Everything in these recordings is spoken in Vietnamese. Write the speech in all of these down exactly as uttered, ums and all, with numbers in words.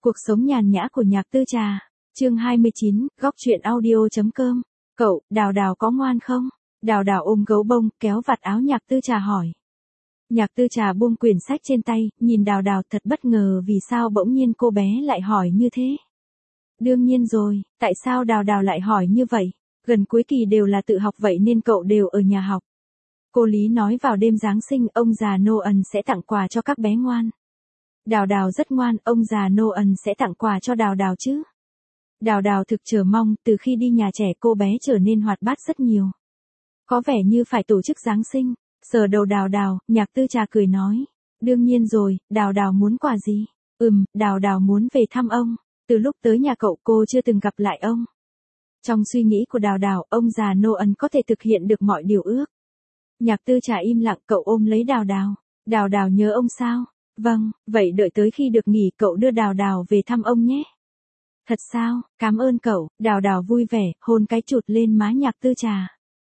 Cuộc sống nhàn nhã của Nhạc Tư Trà. Chương hai mươi chín, góc truyện audio.com. Cậu, Đào Đào có ngoan không? Đào Đào ôm gấu bông, kéo vạt áo Nhạc Tư Trà hỏi. Nhạc Tư Trà buông quyển sách trên tay, nhìn Đào Đào thật bất ngờ vì sao bỗng nhiên cô bé lại hỏi như thế. Đương nhiên rồi, tại sao Đào Đào lại hỏi như vậy? Gần cuối kỳ đều là tự học vậy nên cậu đều ở nhà học. Cô Lý nói vào đêm Giáng sinh ông già Noel sẽ tặng quà cho các bé ngoan. Đào Đào rất ngoan, ông già Noel sẽ tặng quà cho Đào Đào chứ. Đào Đào thực chờ mong, từ khi đi nhà trẻ cô bé trở nên hoạt bát rất nhiều. Có vẻ như phải tổ chức Giáng sinh. Sờ đầu Đào Đào, Nhạc Tư Trà cười nói. Đương nhiên rồi, Đào Đào muốn quà gì? Ừm, Đào Đào muốn về thăm ông. Từ lúc tới nhà cậu cô chưa từng gặp lại ông. Trong suy nghĩ của Đào Đào, ông già Noel có thể thực hiện được mọi điều ước. Nhạc Tư Trà im lặng, cậu ôm lấy Đào Đào. Đào Đào nhớ ông sao? Vâng, vậy đợi tới khi được nghỉ cậu đưa Đào Đào về thăm ông nhé. Thật sao, cảm ơn cậu. Đào Đào vui vẻ, hôn cái chụt lên má Nhạc Tư Trà.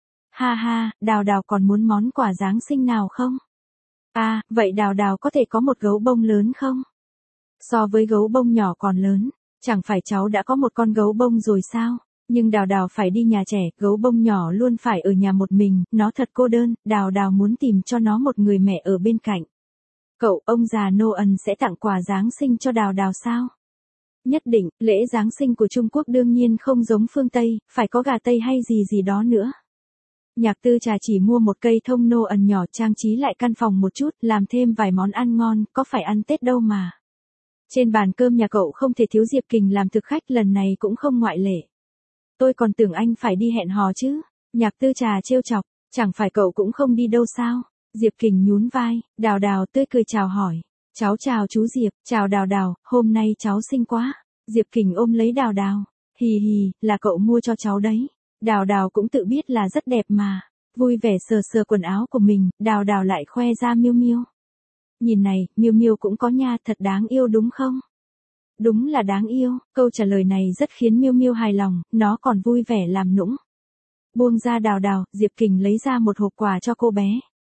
Ha ha, Đào Đào còn muốn món quà Giáng sinh nào không? À, vậy Đào Đào có thể có một gấu bông lớn không? So với gấu bông nhỏ còn lớn, chẳng phải cháu đã có một con gấu bông rồi sao? Nhưng Đào Đào phải đi nhà trẻ, gấu bông nhỏ luôn phải ở nhà một mình, nó thật cô đơn, Đào Đào muốn tìm cho nó một người mẹ ở bên cạnh. Cậu, ông già Noel sẽ tặng quà Giáng sinh cho Đào Đào sao? Nhất định, lễ Giáng sinh của Trung Quốc đương nhiên không giống phương Tây, phải có gà Tây hay gì gì đó nữa. Nhạc Tư Trà chỉ mua một cây thông Noel nhỏ trang trí lại căn phòng một chút, làm thêm vài món ăn ngon, có phải ăn Tết đâu mà. Trên bàn cơm nhà cậu không thể thiếu Diệp Kình làm thực khách, lần này cũng không ngoại lệ. Tôi còn tưởng anh phải đi hẹn hò chứ. Nhạc Tư Trà trêu chọc, chẳng phải cậu cũng không đi đâu sao? Diệp Kình nhún vai, Đào Đào tươi cười chào hỏi. Cháu chào chú Diệp, chào Đào Đào, hôm nay cháu xinh quá. Diệp Kình ôm lấy Đào Đào. Hì hì, là cậu mua cho cháu đấy. Đào Đào cũng tự biết là rất đẹp mà. Vui vẻ sờ sờ quần áo của mình, Đào Đào lại khoe ra Miu Miu. Nhìn này, Miu Miu cũng có nha, thật đáng yêu đúng không? Đúng là đáng yêu, câu trả lời này rất khiến Miu Miu hài lòng, nó còn vui vẻ làm nũng. Buông ra Đào Đào, Diệp Kình lấy ra một hộp quà cho cô bé.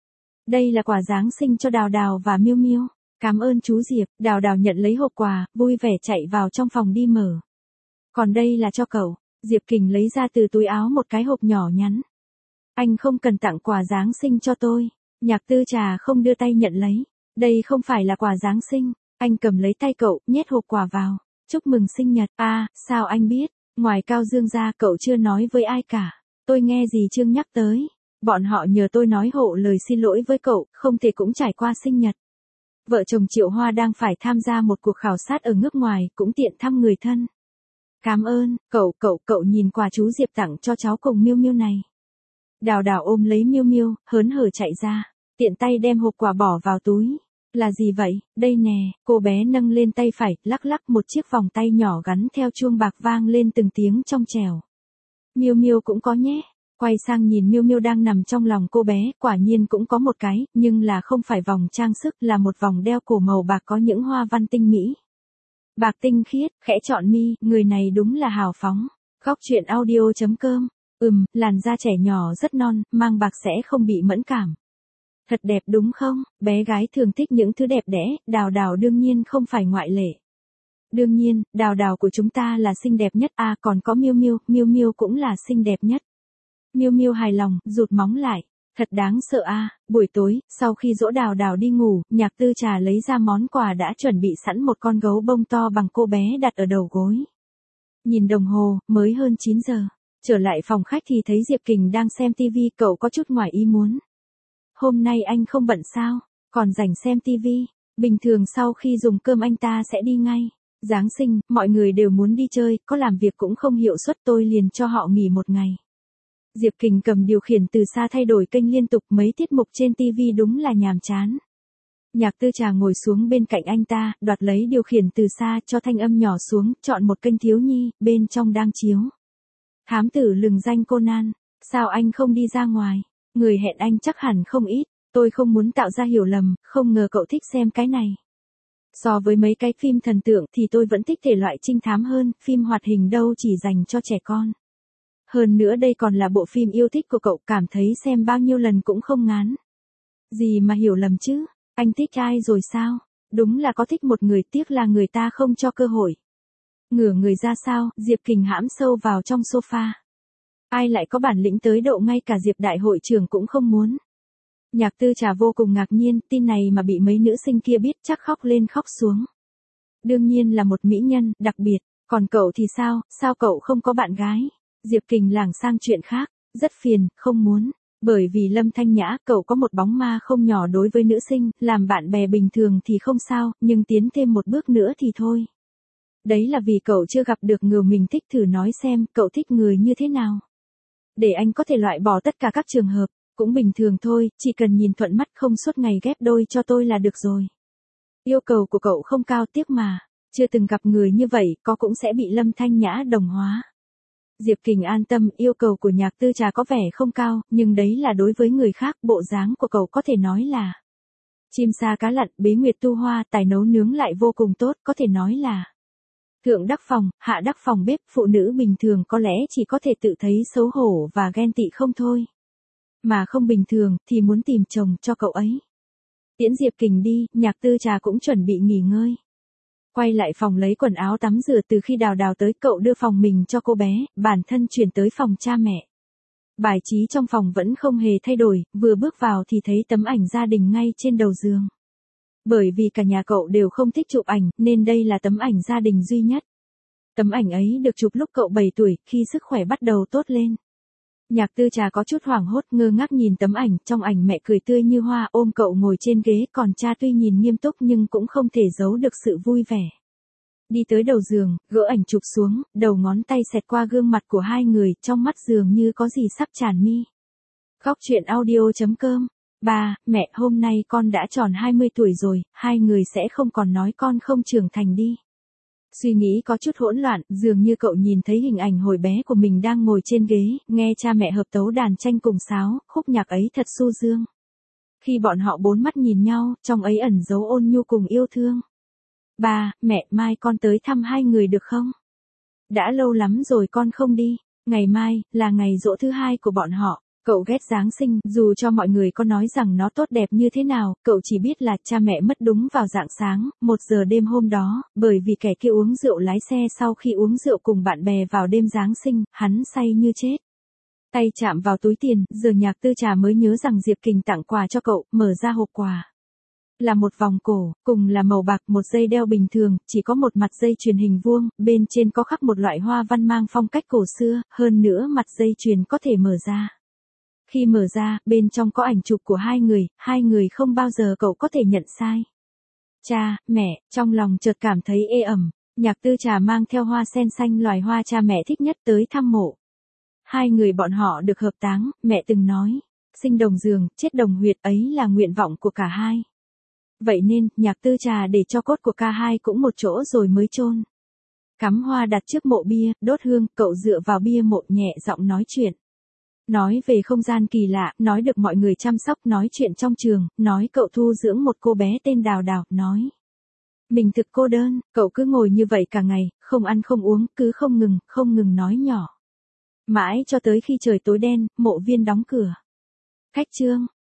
Đây là quà Giáng sinh cho Đào Đào và Miu Miu. Cảm ơn chú Diệp. Đào Đào nhận lấy hộp quà, vui vẻ chạy vào trong phòng đi mở. Còn đây là cho cậu. Diệp Kình lấy ra từ túi áo một cái hộp nhỏ nhắn. Anh không cần tặng quà Giáng sinh cho tôi. Nhạc Tư Trà không đưa tay nhận lấy. Đây không phải là quà Giáng sinh. Anh cầm lấy tay cậu, nhét hộp quà vào. Chúc mừng sinh nhật. À, sao anh biết? Ngoài Cao Dương ra cậu chưa nói với ai cả. Tôi nghe dì Trương nhắc tới. Bọn họ nhờ tôi nói hộ lời xin lỗi với cậu, không thể cũng trải qua sinh nhật. Vợ chồng Triệu Hoa đang phải tham gia một cuộc khảo sát ở nước ngoài, cũng tiện thăm người thân. Cảm ơn, cậu, cậu, cậu nhìn quà chú Diệp tặng cho cháu cùng Miu Miu này. Đào Đào ôm lấy Miu Miu, hớn hở chạy ra, tiện tay đem hộp quà bỏ vào túi. Là gì vậy? Đây nè, cô bé nâng lên tay phải, lắc lắc một chiếc vòng tay nhỏ gắn theo chuông bạc vang lên từng tiếng trong trẻo. Miu Miu cũng có nhé. Quay sang nhìn Miu Miu đang nằm trong lòng cô bé, quả nhiên cũng có một cái, nhưng là không phải vòng trang sức, là một vòng đeo cổ màu bạc có những hoa văn tinh mỹ. Bạc tinh khiết, khẽ chọn mi, người này đúng là hào phóng. Góc truyện audio.com. Ừm, làn da trẻ nhỏ rất non, mang bạc sẽ không bị mẫn cảm. Thật đẹp đúng không? Bé gái thường thích những thứ đẹp đẽ, Đào Đào đương nhiên không phải ngoại lệ. Đương nhiên, Đào Đào của chúng ta là xinh đẹp nhất, à còn có Miu Miu, Miu Miu cũng là xinh đẹp nhất. Miu Miu hài lòng, rụt móng lại. Thật đáng sợ a. À. Buổi tối, sau khi dỗ Đào Đào đi ngủ, Nhạc Tư Trà lấy ra món quà đã chuẩn bị sẵn, một con gấu bông to bằng cô bé đặt ở đầu gối. Nhìn đồng hồ, mới hơn chín giờ. Trở lại phòng khách thì thấy Diệp Kình đang xem tivi, cậu có chút ngoài ý muốn. Hôm nay anh không bận sao? Còn rảnh xem tivi? Bình thường sau khi dùng cơm anh ta sẽ đi ngay. Giáng sinh, mọi người đều muốn đi chơi, có làm việc cũng không hiệu suất, tôi liền cho họ nghỉ một ngày. Diệp Kình cầm điều khiển từ xa thay đổi kênh liên tục, mấy tiết mục trên tivi đúng là nhàm chán. Nhạc Tư Trà ngồi xuống bên cạnh anh ta, đoạt lấy điều khiển từ xa, cho thanh âm nhỏ xuống, chọn một kênh thiếu nhi, bên trong đang chiếu. Thám tử lừng danh Conan, sao anh không đi ra ngoài? Người hẹn anh chắc hẳn không ít, tôi không muốn tạo ra hiểu lầm, không ngờ cậu thích xem cái này. So với mấy cái phim thần tượng thì tôi vẫn thích thể loại trinh thám hơn, phim hoạt hình đâu chỉ dành cho trẻ con. Hơn nữa đây còn là bộ phim yêu thích của cậu, cảm thấy xem bao nhiêu lần cũng không ngán. Gì mà hiểu lầm chứ, anh thích ai rồi sao? đúng là có thích một người, tiếc là người ta không cho cơ hội. Ngửa người ra sao, Diệp Kình hãm sâu vào trong sofa. Ai lại có bản lĩnh tới độ ngay cả Diệp đại hội trưởng cũng không muốn. Nhạc Tư Trà vô cùng ngạc nhiên, tin này mà bị mấy nữ sinh kia biết chắc khóc lên khóc xuống. Đương nhiên là một mỹ nhân, đặc biệt, còn cậu thì sao, sao cậu không có bạn gái? Diệp Kình lảng sang chuyện khác, rất phiền, không muốn. Bởi vì Lâm Thanh Nhã, cậu có một bóng ma không nhỏ đối với nữ sinh, làm bạn bè bình thường thì không sao, nhưng tiến thêm một bước nữa thì thôi. Đấy là vì cậu chưa gặp được người mình thích, thử nói xem, cậu thích người như thế nào. Để anh có thể loại bỏ tất cả các trường hợp, cũng bình thường thôi, chỉ cần nhìn thuận mắt không suốt ngày ghép đôi cho tôi là được rồi. Yêu cầu của cậu không cao, tiếc mà, chưa từng gặp người như vậy, có cũng sẽ bị Lâm Thanh Nhã đồng hóa. Diệp Kình an tâm, yêu cầu của Nhạc Tư Trà có vẻ không cao, nhưng đấy là đối với người khác, bộ dáng của cậu có thể nói là chim sa cá lặn, bế nguyệt tu hoa, tài nấu nướng lại vô cùng tốt, có thể nói là thượng đắc phòng, hạ đắc phòng bếp, phụ nữ bình thường có lẽ chỉ có thể tự thấy xấu hổ và ghen tị không thôi. Mà không bình thường, thì muốn tìm chồng cho cậu ấy. Tiễn Diệp Kình đi, Nhạc Tư Trà cũng chuẩn bị nghỉ ngơi. Quay lại phòng lấy quần áo tắm rửa, từ khi Đào Đào tới cậu đưa phòng mình cho cô bé, bản thân chuyển tới phòng cha mẹ. Bài trí trong phòng vẫn không hề thay đổi, vừa bước vào thì thấy tấm ảnh gia đình ngay trên đầu giường. Bởi vì cả nhà cậu đều không thích chụp ảnh, nên đây là tấm ảnh gia đình duy nhất. Tấm ảnh ấy được chụp lúc cậu bảy tuổi, khi sức khỏe bắt đầu tốt lên. Nhạc Tư Trà có chút hoảng hốt, ngơ ngác nhìn tấm ảnh, trong ảnh mẹ cười tươi như hoa ôm cậu ngồi trên ghế, còn cha tuy nhìn nghiêm túc nhưng cũng không thể giấu được sự vui vẻ. Đi tới đầu giường, gỡ ảnh chụp xuống, đầu ngón tay xẹt qua gương mặt của hai người, trong mắt dường như có gì sắp tràn mi. Góc truyện audio chấm com. Ba, mẹ, hôm nay con đã tròn hai mươi tuổi rồi, hai người sẽ không còn nói con không trưởng thành đi. Suy nghĩ có chút hỗn loạn, dường như cậu nhìn thấy hình ảnh hồi bé của mình đang ngồi trên ghế, nghe cha mẹ hợp tấu đàn tranh cùng sáo, khúc nhạc ấy thật du dương. Khi bọn họ bốn mắt nhìn nhau, trong ấy ẩn dấu ôn nhu cùng yêu thương. Ba, mẹ, mai con tới thăm hai người được không? Đã lâu lắm rồi con không đi, ngày mai, là ngày giỗ thứ hai của bọn họ. Cậu ghét Giáng sinh, dù cho mọi người có nói rằng nó tốt đẹp như thế nào, cậu chỉ biết là cha mẹ mất đúng vào rạng sáng, một giờ đêm hôm đó, bởi vì kẻ kia uống rượu lái xe, sau khi uống rượu cùng bạn bè vào đêm Giáng sinh, hắn say như chết. Tay chạm vào túi tiền, giờ Nhạc Tư Trà mới nhớ rằng Diệp Kình tặng quà cho cậu, mở ra hộp quà. Là một vòng cổ, cùng là màu bạc, một dây đeo bình thường, chỉ có một mặt dây chuyền hình vuông, bên trên có khắc một loại hoa văn mang phong cách cổ xưa, hơn nữa mặt dây chuyền có thể mở ra. Khi mở ra, bên trong có ảnh chụp của hai người, hai người không bao giờ cậu có thể nhận sai. Cha, mẹ, trong lòng chợt cảm thấy ê ẩm, Nhạc Tư Trà mang theo hoa sen xanh, loài hoa cha mẹ thích nhất, tới thăm mộ. Hai người bọn họ được hợp táng, mẹ từng nói, sinh đồng giường, chết đồng huyệt, ấy là nguyện vọng của cả hai. Vậy nên, Nhạc Tư Trà để cho cốt của ca hai cũng một chỗ rồi mới chôn. Cắm hoa đặt trước mộ bia, đốt hương, cậu dựa vào bia mộ nhẹ giọng nói chuyện. Nói về không gian kỳ lạ, nói được mọi người chăm sóc, nói chuyện trong trường, nói cậu thu dưỡng một cô bé tên Đào Đào, nói mình thực cô đơn, cậu cứ ngồi như vậy cả ngày, không ăn không uống, cứ không ngừng, không ngừng nói nhỏ. Mãi cho tới khi trời tối đen, mộ viên đóng cửa. Khách trương,